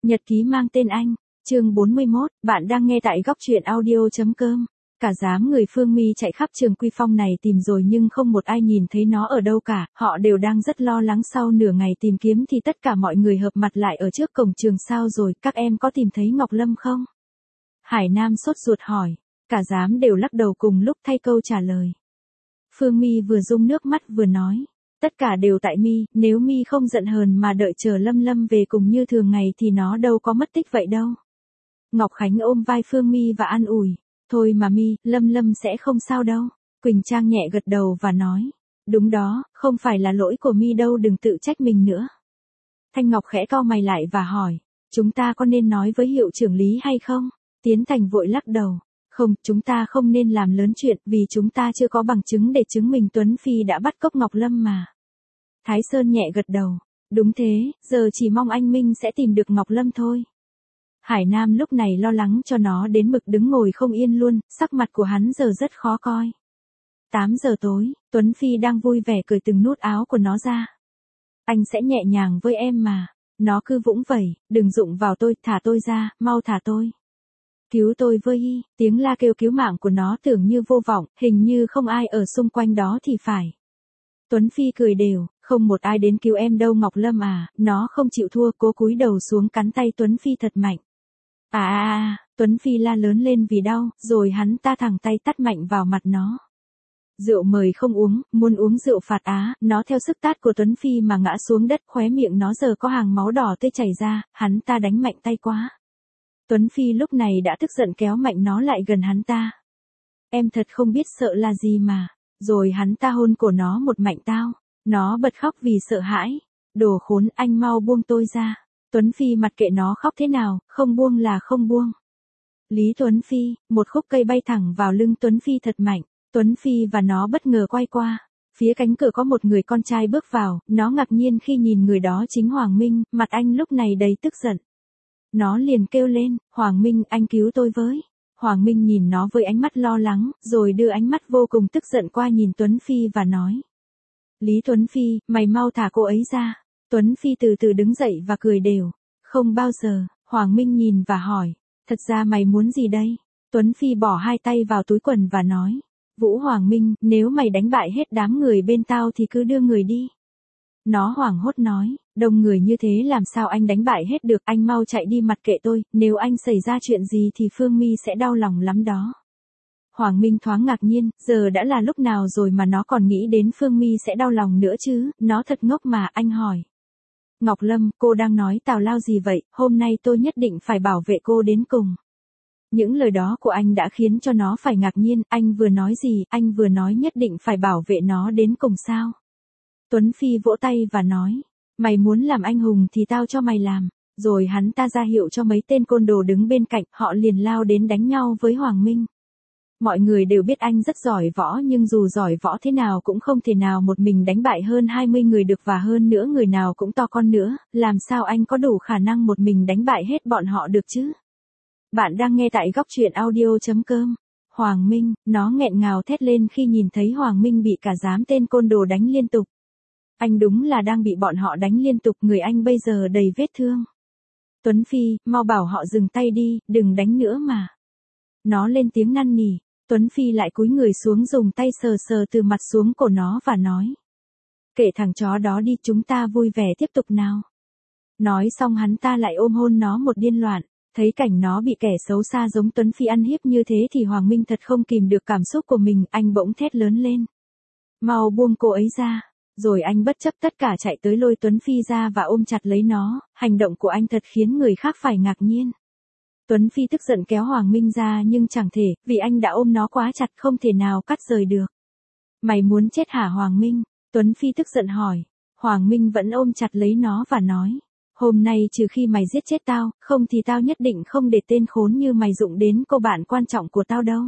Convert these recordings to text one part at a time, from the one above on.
Nhật ký mang tên anh, chương 41, bạn đang nghe tại góc truyện audio.com. Cả đám người Phương My chạy khắp trường Quy Phong này tìm rồi nhưng không một ai nhìn thấy nó ở đâu cả, họ đều đang rất lo lắng. Sau nửa ngày tìm kiếm thì tất cả mọi người hợp mặt lại ở trước cổng trường. Sao rồi, các em có tìm thấy Ngọc Lâm không? Hải Nam sốt ruột hỏi, cả đám đều lắc đầu cùng lúc thay câu trả lời. Phương My vừa rung nước mắt vừa nói. Tất cả đều tại My, nếu My không giận hờn mà đợi chờ Lâm Lâm về cùng như thường ngày thì nó đâu có mất tích vậy đâu. Ngọc Khánh ôm vai Phương My và an ủi. Thôi mà My, Lâm Lâm sẽ không sao đâu. Quỳnh Trang nhẹ gật đầu và nói. Đúng đó, không phải là lỗi của My đâu, đừng tự trách mình nữa. Thanh Ngọc khẽ cau mày lại và hỏi. Chúng ta có nên nói với hiệu trưởng Lý hay không? Tiến Thành vội lắc đầu. Không, chúng ta không nên làm lớn chuyện vì chúng ta chưa có bằng chứng để chứng minh Tuấn Phi đã bắt cóc Ngọc Lâm mà. Thái Sơn nhẹ gật đầu. Đúng thế, giờ chỉ mong anh Minh sẽ tìm được Ngọc Lâm thôi. Hải Nam lúc này lo lắng cho nó đến mực đứng ngồi không yên luôn, sắc mặt của hắn giờ rất khó coi. 8 giờ tối, Tuấn Phi đang vui vẻ cởi từng nút áo của nó ra. Anh sẽ nhẹ nhàng với em mà. Nó cứ vũng vẩy, đừng đụng vào tôi, thả tôi ra, mau thả tôi. Cứu tôi với, tiếng la kêu cứu mạng của nó tưởng như vô vọng, hình như không ai ở xung quanh đó thì phải. Tuấn Phi cười đều, không một ai đến cứu em đâu Ngọc Lâm à, nó không chịu thua, cố cúi đầu xuống cắn tay Tuấn Phi thật mạnh. Tuấn Phi la lớn lên vì đau, rồi hắn ta thẳng tay tát mạnh vào mặt nó. Rượu mời không uống, muốn uống rượu phạt nó theo sức tát của Tuấn Phi mà ngã xuống đất, khóe miệng nó giờ có hàng máu đỏ tươi chảy ra, hắn ta đánh mạnh tay quá. Tuấn Phi lúc này đã tức giận kéo mạnh nó lại gần hắn ta. Em thật không biết sợ là gì mà. Rồi hắn ta hôn cổ nó một mạnh tao. Nó bật khóc vì sợ hãi. Đồ khốn, anh mau buông tôi ra. Tuấn Phi mặc kệ nó khóc thế nào, không buông là không buông. Lý Tuấn Phi, một khúc cây bay thẳng vào lưng Tuấn Phi thật mạnh. Tuấn Phi và nó bất ngờ quay qua. Phía cánh cửa có một người con trai bước vào, nó ngạc nhiên khi nhìn người đó chính Hoàng Minh, mặt anh lúc này đầy tức giận. Nó liền kêu lên, Hoàng Minh, anh cứu tôi với. Hoàng Minh nhìn nó với ánh mắt lo lắng, rồi đưa ánh mắt vô cùng tức giận qua nhìn Tuấn Phi và nói. Lý Tuấn Phi, mày mau thả cô ấy ra. Tuấn Phi từ từ đứng dậy và cười đều. Không bao giờ, Hoàng Minh nhìn và hỏi. Thật ra mày muốn gì đây? Tuấn Phi bỏ hai tay vào túi quần và nói. Vũ Hoàng Minh, nếu mày đánh bại hết đám người bên tao thì cứ đưa người đi. Nó hoảng hốt nói, đông người như thế làm sao anh đánh bại hết được, anh mau chạy đi mặc kệ tôi, nếu anh xảy ra chuyện gì thì Phương My sẽ đau lòng lắm đó. Hoàng Minh thoáng ngạc nhiên, giờ đã là lúc nào rồi mà nó còn nghĩ đến Phương My sẽ đau lòng nữa chứ, nó thật ngốc mà. Anh hỏi. Ngọc Lâm, cô đang nói tào lao gì vậy, hôm nay tôi nhất định phải bảo vệ cô đến cùng. Những lời đó của anh đã khiến cho nó phải ngạc nhiên, anh vừa nói gì, anh vừa nói nhất định phải bảo vệ nó đến cùng sao? Tuấn Phi vỗ tay và nói, mày muốn làm anh hùng thì tao cho mày làm. Rồi hắn ta ra hiệu cho mấy tên côn đồ đứng bên cạnh, họ liền lao đến đánh nhau với Hoàng Minh. Mọi người đều biết anh rất giỏi võ nhưng dù giỏi võ thế nào cũng không thể nào một mình đánh bại hơn 20 người được, và hơn nữa người nào cũng to con nữa, làm sao anh có đủ khả năng một mình đánh bại hết bọn họ được chứ? Bạn đang nghe tại góc truyện audio.com. Hoàng Minh, nó nghẹn ngào thét lên khi nhìn thấy Hoàng Minh bị cả đám tên côn đồ đánh liên tục. Anh đúng là đang bị bọn họ đánh liên tục, người anh bây giờ đầy vết thương. Tuấn Phi, mau bảo họ dừng tay đi, đừng đánh nữa mà. Nó lên tiếng năn nỉ. Tuấn Phi lại cúi người xuống dùng tay sờ sờ từ mặt xuống cổ nó và nói. Kệ thằng chó đó đi, chúng ta vui vẻ tiếp tục nào. Nói xong hắn ta lại ôm hôn nó một điên loạn. Thấy cảnh nó bị kẻ xấu xa giống Tuấn Phi ăn hiếp như thế thì Hoàng Minh thật không kìm được cảm xúc của mình, anh bỗng thét lớn lên. Mau buông cô ấy ra. Rồi anh bất chấp tất cả chạy tới lôi Tuấn Phi ra và ôm chặt lấy nó, hành động của anh thật khiến người khác phải ngạc nhiên. Tuấn Phi tức giận kéo Hoàng Minh ra nhưng chẳng thể, vì anh đã ôm nó quá chặt không thể nào cắt rời được. Mày muốn chết hả Hoàng Minh? Tuấn Phi tức giận hỏi. Hoàng Minh vẫn ôm chặt lấy nó và nói. Hôm nay trừ khi mày giết chết tao, không thì tao nhất định không để tên khốn như mày đụng đến cô bạn quan trọng của tao đâu.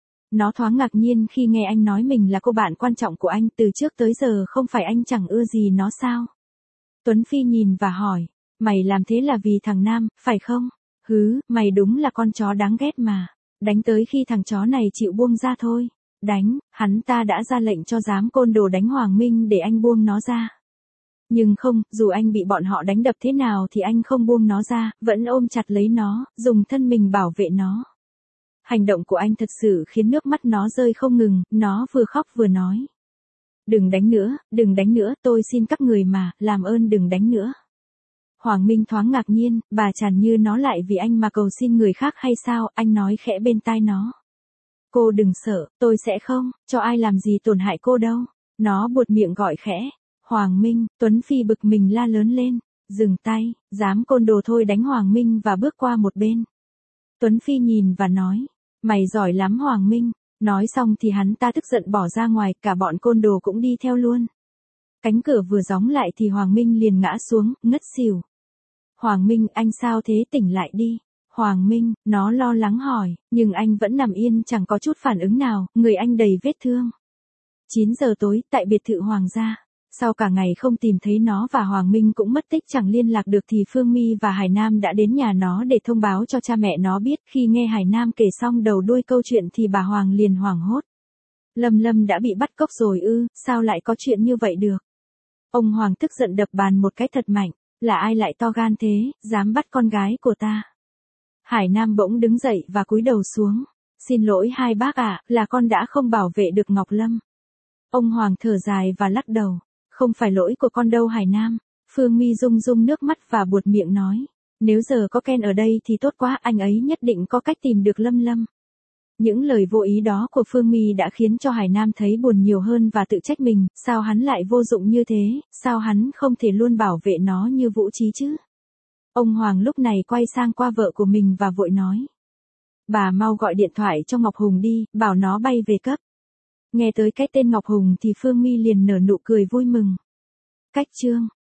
Nó thoáng ngạc nhiên khi nghe anh nói mình là cô bạn quan trọng của anh, từ trước tới giờ không phải anh chẳng ưa gì nó sao? Tuấn Phi nhìn và hỏi, mày làm thế là vì thằng Nam, phải không? Hứ, mày đúng là con chó đáng ghét mà. Đánh tới khi thằng chó này chịu buông ra thôi. Đánh, hắn ta đã ra lệnh cho đám côn đồ đánh Hoàng Minh để anh buông nó ra. Nhưng không, dù anh bị bọn họ đánh đập thế nào thì anh không buông nó ra, vẫn ôm chặt lấy nó, dùng thân mình bảo vệ nó. Hành động của anh thật sự khiến nước mắt nó rơi không ngừng, nó vừa khóc vừa nói. Đừng đánh nữa, tôi xin các người mà, làm ơn đừng đánh nữa. Hoàng Minh thoáng ngạc nhiên, bà Tràn Như nó lại vì anh mà cầu xin người khác hay sao, anh nói khẽ bên tai nó. Cô đừng sợ, tôi sẽ không, cho ai làm gì tổn hại cô đâu. Nó buột miệng gọi khẽ. Hoàng Minh, Tuấn Phi bực mình la lớn lên. Dừng tay, dám côn đồ thôi, đánh Hoàng Minh và bước qua một bên. Tuấn Phi nhìn và nói. Mày giỏi lắm Hoàng Minh. Nói xong thì hắn ta tức giận bỏ ra ngoài, cả bọn côn đồ cũng đi theo luôn. Cánh cửa vừa gióng lại thì Hoàng Minh liền ngã xuống, ngất xỉu. Hoàng Minh, anh sao thế, tỉnh lại đi. Hoàng Minh, nó lo lắng hỏi, nhưng anh vẫn nằm yên chẳng có chút phản ứng nào, người anh đầy vết thương. 9 giờ tối, tại biệt thự Hoàng gia. Sau cả ngày không tìm thấy nó và Hoàng Minh cũng mất tích chẳng liên lạc được thì Phương My và Hải Nam đã đến nhà nó để thông báo cho cha mẹ nó biết. Khi nghe Hải Nam kể xong đầu đuôi câu chuyện thì bà Hoàng liền hoảng hốt. Lâm đã bị bắt cóc rồi ư, sao lại có chuyện như vậy được? Ông Hoàng tức giận đập bàn một cái thật mạnh, là ai lại to gan thế, dám bắt con gái của ta? Hải Nam bỗng đứng dậy và cúi đầu xuống. Xin lỗi hai bác ạ, là con đã không bảo vệ được Ngọc Lâm. Ông Hoàng thở dài và lắc đầu. Không phải lỗi của con đâu Hải Nam. Phương My rung rung nước mắt và buột miệng nói. Nếu giờ có Ken ở đây thì tốt quá, anh ấy nhất định có cách tìm được Lâm. Những lời vô ý đó của Phương My đã khiến cho Hải Nam thấy buồn nhiều hơn và tự trách mình, sao hắn lại vô dụng như thế, sao hắn không thể luôn bảo vệ nó như Vũ Trí chứ? Ông Hoàng lúc này quay sang qua vợ của mình và vội nói. Bà mau gọi điện thoại cho Ngọc Hùng đi, bảo nó bay về cấp. Nghe tới cái tên Ngọc Hùng thì Phương My liền nở nụ cười vui mừng. Cách chương